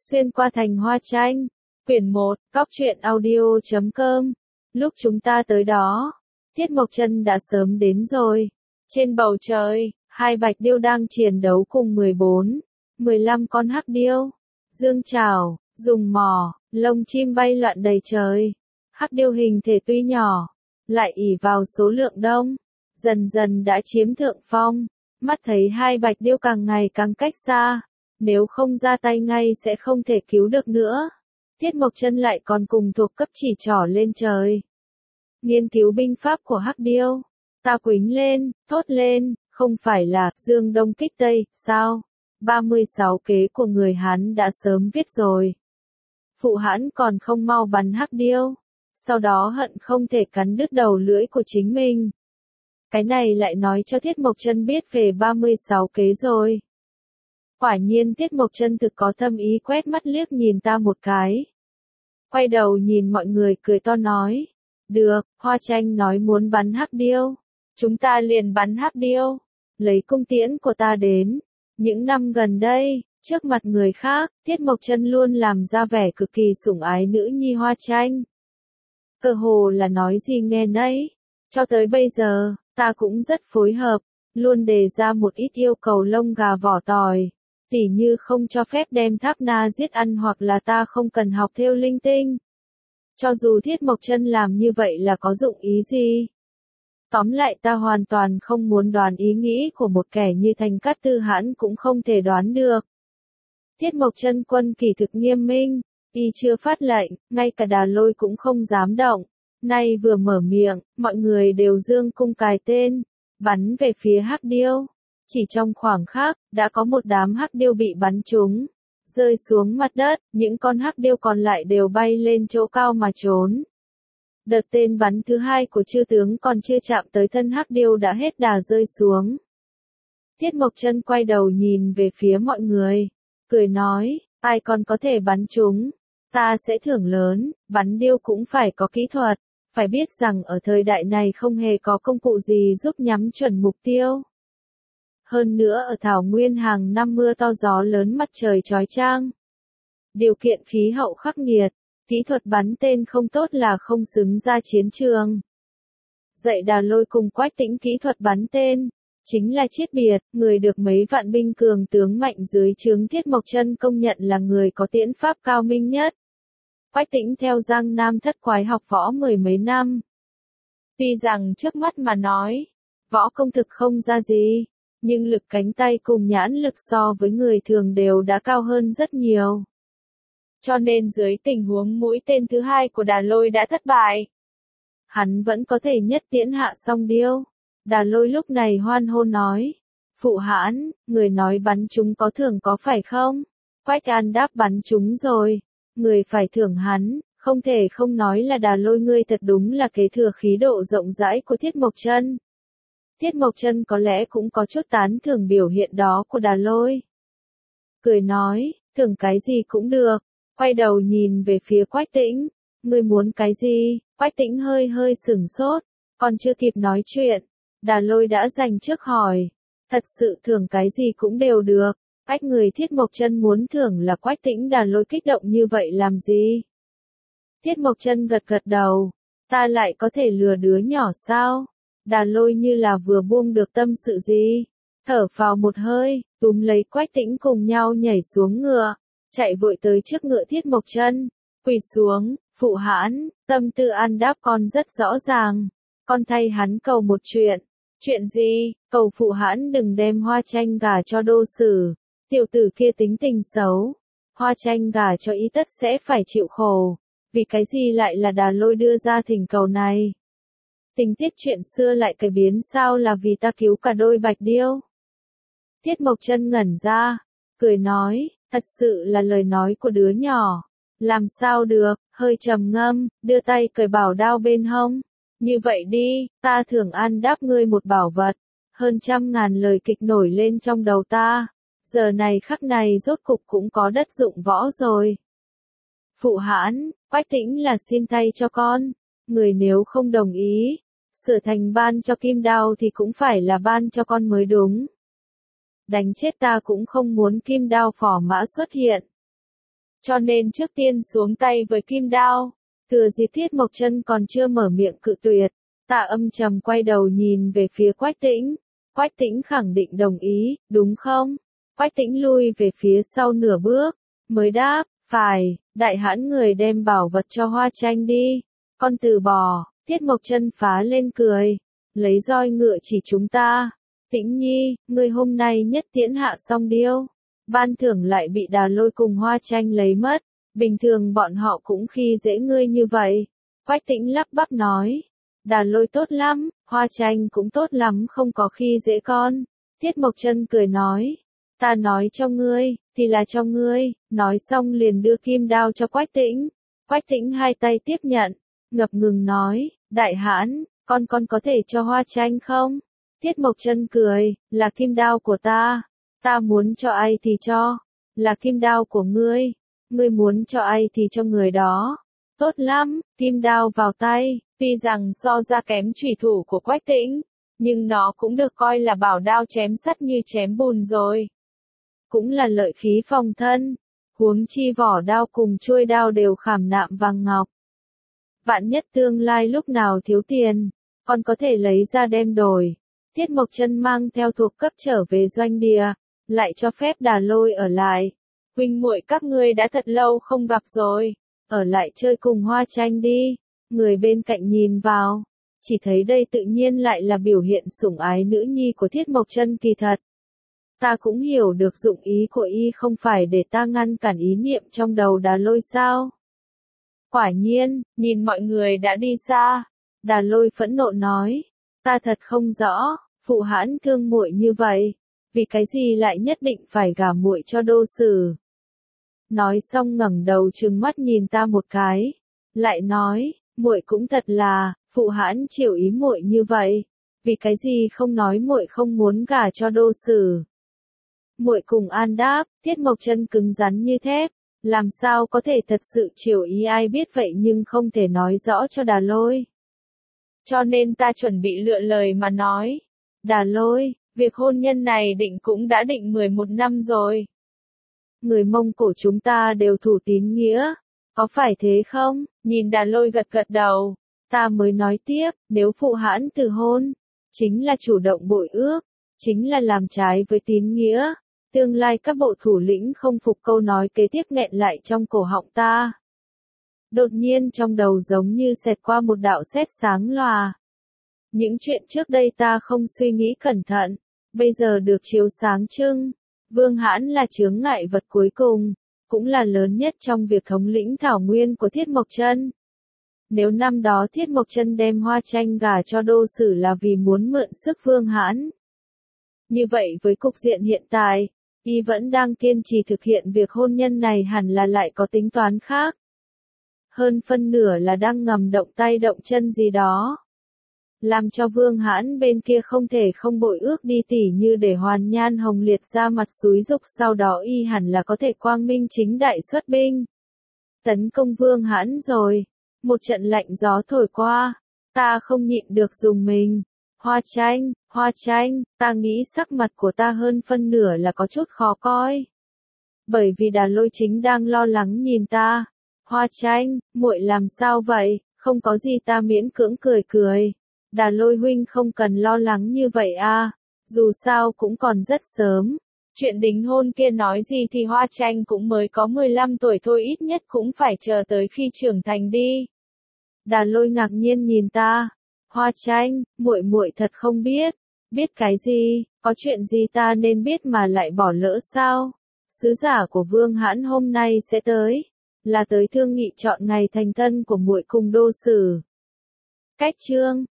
Xuyên qua thành hoa tranh. Quyển 1, Cóc truyện audio.com. Lúc chúng ta tới đó, Tiết Mộc Chân đã sớm đến rồi. Trên bầu trời, hai bạch điêu đang chiến đấu cùng 14, 15 con hắc điêu. Dương chảo, dùng mỏ, lông chim bay loạn đầy trời. Hắc điêu hình thể tuy nhỏ, lại ỷ vào số lượng đông, dần dần đã chiếm thượng phong. Mắt thấy hai bạch điêu càng ngày càng cách xa, nếu không ra tay ngay sẽ không thể cứu được nữa. Tiết Mộc Chân lại còn cùng thuộc cấp chỉ trỏ lên trời. Nghiên cứu binh pháp của hắc điêu. Ta quýnh lên, thốt lên, không phải là Dương Đông kích Tây, sao? 36 kế của người Hán đã sớm viết rồi. Phụ hãn còn không mau bắn hắc điêu, sau đó hận không thể cắn đứt đầu lưỡi của chính mình. Cái này lại nói cho Tiết Mộc Chân biết về 36 kế rồi. Quả nhiên Tiết Mộc Chân thực có thâm ý, quét mắt liếc nhìn ta một cái. Quay đầu nhìn mọi người cười to nói. Được, Hoa Tranh nói muốn bắn hắc điêu. Chúng ta liền bắn hắc điêu. Lấy cung tiễn của ta đến. Những năm gần đây, trước mặt người khác, Tiết Mộc Chân luôn làm ra vẻ cực kỳ sủng ái nữ nhi Hoa Tranh. Cơ hồ là nói gì nghe nấy. Cho tới bây giờ, ta cũng rất phối hợp, luôn đề ra một ít yêu cầu lông gà vỏ tỏi. Tỉ như không cho phép đem Tháp Na giết ăn hoặc là ta không cần học thêu linh tinh. Cho dù Tiết Mộc Chân làm như vậy là có dụng ý gì? Tóm lại ta hoàn toàn không muốn đoán ý nghĩ của một kẻ như Thành Cát Tư Hãn cũng không thể đoán được. Tiết Mộc Chân quân kỳ thực nghiêm minh, y chưa phát lệnh, ngay cả Đà Lôi cũng không dám động. Nay vừa mở miệng, mọi người đều dương cung cài tên, bắn về phía hắc điêu. Chỉ trong khoảng khắc, đã có một đám hắc điêu bị bắn trúng, rơi xuống mặt đất, những con hắc điêu còn lại đều bay lên chỗ cao mà trốn. Đợt tên bắn thứ hai của chư tướng còn chưa chạm tới thân hắc điêu đã hết đà rơi xuống. Tiết Mộc Chân quay đầu nhìn về phía mọi người, cười nói, ai còn có thể bắn chúng, ta sẽ thưởng lớn, bắn điêu cũng phải có kỹ thuật, phải biết rằng ở thời đại này không hề có công cụ gì giúp nhắm chuẩn mục tiêu. Hơn nữa ở thảo nguyên hàng năm mưa to gió lớn mặt trời chói chang. Điều kiện khí hậu khắc nghiệt, kỹ thuật bắn tên không tốt là không xứng ra chiến trường. Dạy Đà Lôi cùng Quách Tĩnh kỹ thuật bắn tên, chính là chiết biệt, người được mấy vạn binh cường tướng mạnh dưới trướng Tiết Mộc Chân công nhận là người có tiễn pháp cao minh nhất. Quách Tĩnh theo Giang Nam thất quái học võ mười mấy năm. Tuy rằng trước mắt mà nói, võ công thực không ra gì, nhưng lực cánh tay cùng nhãn lực so với người thường đều đã cao hơn rất nhiều. Cho nên dưới tình huống mũi tên thứ hai của Đà Lôi đã thất bại, hắn vẫn có thể nhất tiễn hạ song điêu. Đà Lôi lúc này hoan hô nói, phụ hãn, người nói bắn chúng có thưởng có phải không? Quách An đáp bắn chúng rồi, người phải thưởng hắn, không thể không nói là Đà Lôi ngươi thật đúng là kế thừa khí độ rộng rãi của Tiết Mộc Chân. Tiết Mộc Chân có lẽ cũng có chút tán thưởng biểu hiện đó của Đà Lôi. Cười nói, thưởng cái gì cũng được, quay đầu nhìn về phía Quách Tĩnh, ngươi muốn cái gì? Quách Tĩnh hơi hơi sửng sốt, còn chưa kịp nói chuyện, Đà Lôi đã giành trước hỏi, thật sự thưởng cái gì cũng đều được, cách người Tiết Mộc Chân muốn thưởng là Quách Tĩnh. Đà Lôi kích động như vậy làm gì? Tiết Mộc Chân gật gật đầu, ta lại có thể lừa đứa nhỏ sao? Đà Lôi như là vừa buông được tâm sự gì, thở phào một hơi, túm lấy Quách Tĩnh cùng nhau nhảy xuống ngựa, chạy vội tới trước ngựa Tiết Mộc Chân, quỳ xuống, phụ hãn, tâm tư An đáp con rất rõ ràng, con thay hắn cầu một chuyện. Chuyện gì? Cầu phụ hãn đừng đem Hoa Tranh gả cho Đô Sử, tiểu tử kia tính tình xấu, Hoa Tranh gả cho y tất sẽ phải chịu khổ. Vì cái gì lại là Đà Lôi đưa ra thỉnh cầu này? Tình tiết chuyện xưa lại cải biến sao là vì ta cứu cả đôi bạch điêu? Tiết Mộc Chân ngẩn ra, cười nói, thật sự là lời nói của đứa nhỏ. Làm sao được, hơi trầm ngâm, đưa tay cởi bảo đao bên hông. Như vậy đi, ta thưởng An đáp ngươi một bảo vật. Hơn 100.000 lời kịch nổi lên trong đầu ta. Giờ này khắc này rốt cục cũng có đất dụng võ rồi. Phụ hãn, Quách Tĩnh là xin thay cho con. Người nếu không đồng ý, sửa thành ban cho kim đao thì cũng phải là ban cho con mới đúng. Đánh chết ta cũng không muốn kim đao phỏ mã xuất hiện. cho nên trước tiên xuống tay với kim đao. Thừa dịp Tiết Mộc Chân còn chưa mở miệng cự tuyệt, Tạ Âm trầm quay đầu nhìn về phía Quách Tĩnh. Quách Tĩnh khẳng định đồng ý, đúng không? Quách Tĩnh lui về phía sau nửa bước, mới đáp, phải, đại hãn người đem bảo vật cho Hoa Tranh đi. Con từ bỏ. Tiết Mộc Chân phá lên cười, lấy roi ngựa chỉ chúng ta. Tĩnh Nhi, ngươi hôm nay nhất tiễn hạ xong điêu. Ban thưởng lại bị Đà Lôi cùng Hoa Tranh lấy mất. Bình thường bọn họ cũng khi dễ ngươi như vậy. Quách Tĩnh lắp bắp nói. Đà Lôi tốt lắm, Hoa Tranh cũng tốt lắm, không có khi dễ con. Tiết Mộc Chân cười nói. Ta nói cho ngươi, thì là cho ngươi. Nói xong liền đưa kim đao cho Quách Tĩnh. Quách Tĩnh hai tay tiếp nhận, ngập ngừng nói. Đại hãn, con có thể cho Hoa Tranh không? Tiết Mộc Chân cười, là kim đao của ta. Ta muốn cho ai thì cho. Là kim đao của ngươi. Ngươi muốn cho ai thì cho người đó. Tốt lắm, kim đao vào tay. Tuy rằng so ra kém chủy thủ của Quách Tĩnh, nhưng nó cũng được coi là bảo đao chém sắt như chém bùn rồi. Cũng là lợi khí phòng thân. Huống chi vỏ đao cùng chuôi đao đều khảm nạm vàng ngọc. Vạn nhất tương lai lúc nào thiếu tiền, còn có thể lấy ra đem đổi. Tiết Mộc Chân mang theo thuộc cấp trở về doanh địa, lại cho phép Đà Lôi ở lại. Huynh muội các ngươi đã thật lâu không gặp rồi, ở lại chơi cùng Hoa Tranh đi. Người bên cạnh nhìn vào, chỉ thấy đây tự nhiên lại là biểu hiện sủng ái nữ nhi của Tiết Mộc Chân. Kỳ thật, ta cũng hiểu được dụng ý của y không phải để ta ngăn cản ý niệm trong đầu Đà Lôi sao. Quả nhiên, nhìn mọi người đã đi xa, Đà Lôi phẫn nộ nói, ta thật không rõ, phụ hãn thương muội như vậy, vì cái gì lại nhất định phải gả muội cho Đô Sử. Nói xong ngẩng đầu trừng mắt nhìn ta một cái, lại nói, muội cũng thật là, phụ hãn chiều ý muội như vậy, vì cái gì không nói muội không muốn gả cho Đô Sử. Muội cùng an đáp. Tiết Mộc Chân cứng rắn như thép, làm sao có thể thật sự chiều ý ai biết vậy, nhưng không thể nói rõ cho Đà Lôi. Cho nên ta chuẩn bị lựa lời mà nói. Đà Lôi, việc hôn nhân này định cũng đã định 11 năm rồi. Người Mông Cổ chúng ta đều thủ tín nghĩa, có phải thế không? Nhìn Đà Lôi gật gật đầu, ta mới nói tiếp, nếu phụ hãn từ hôn, chính là chủ động bội ước, chính là làm trái với tín nghĩa. Tương lai các bộ thủ lĩnh không phục. Câu nói kế tiếp nghẹn lại trong cổ họng ta. Đột nhiên trong đầu giống như xẹt qua một đạo sét sáng lòa. Những chuyện trước đây ta không suy nghĩ cẩn thận, bây giờ được chiếu sáng trưng. Vương Hãn là chướng ngại vật cuối cùng, cũng là lớn nhất trong việc thống lĩnh thảo nguyên của Thiết Mộc Chân. Nếu năm đó Thiết Mộc Chân đem Hoa Tranh gả cho Đô Sử là vì muốn mượn sức Vương Hãn, như vậy với cục diện hiện tại, y vẫn đang kiên trì thực hiện việc hôn nhân này, hẳn là lại có tính toán khác. Hơn phân nửa là đang ngầm động tay động chân gì đó, làm cho Vương Hãn bên kia không thể không bội ước đi, tỉ như để Hoàn Nhan Hồng Liệt ra mặt xúi giục, sau đó y hẳn là có thể quang minh chính đại xuất binh tấn công Vương Hãn rồi. Một trận lạnh gió thổi qua, ta không nhịn được dùng mình. Hoa Tranh, ta nghĩ sắc mặt của ta hơn phân nửa là có chút khó coi. Bởi vì Đà Lôi chính đang lo lắng nhìn ta. Hoa Tranh, muội làm sao vậy? Không có gì, ta miễn cưỡng cười cười. Đà Lôi huynh không cần lo lắng như vậy a, dù sao cũng còn rất sớm. Chuyện đính hôn kia nói gì thì Hoa Tranh cũng mới có 15 tuổi thôi, ít nhất cũng phải chờ tới khi trưởng thành đi. Đà Lôi ngạc nhiên nhìn ta. Hoa Tranh, muội thật không biết. Biết cái gì? Có chuyện gì ta nên biết mà lại bỏ lỡ sao? Sứ giả của Vương Hãn hôm nay sẽ tới, là tới thương nghị chọn ngày thành thân của muội cùng Đô Sử. Cách chương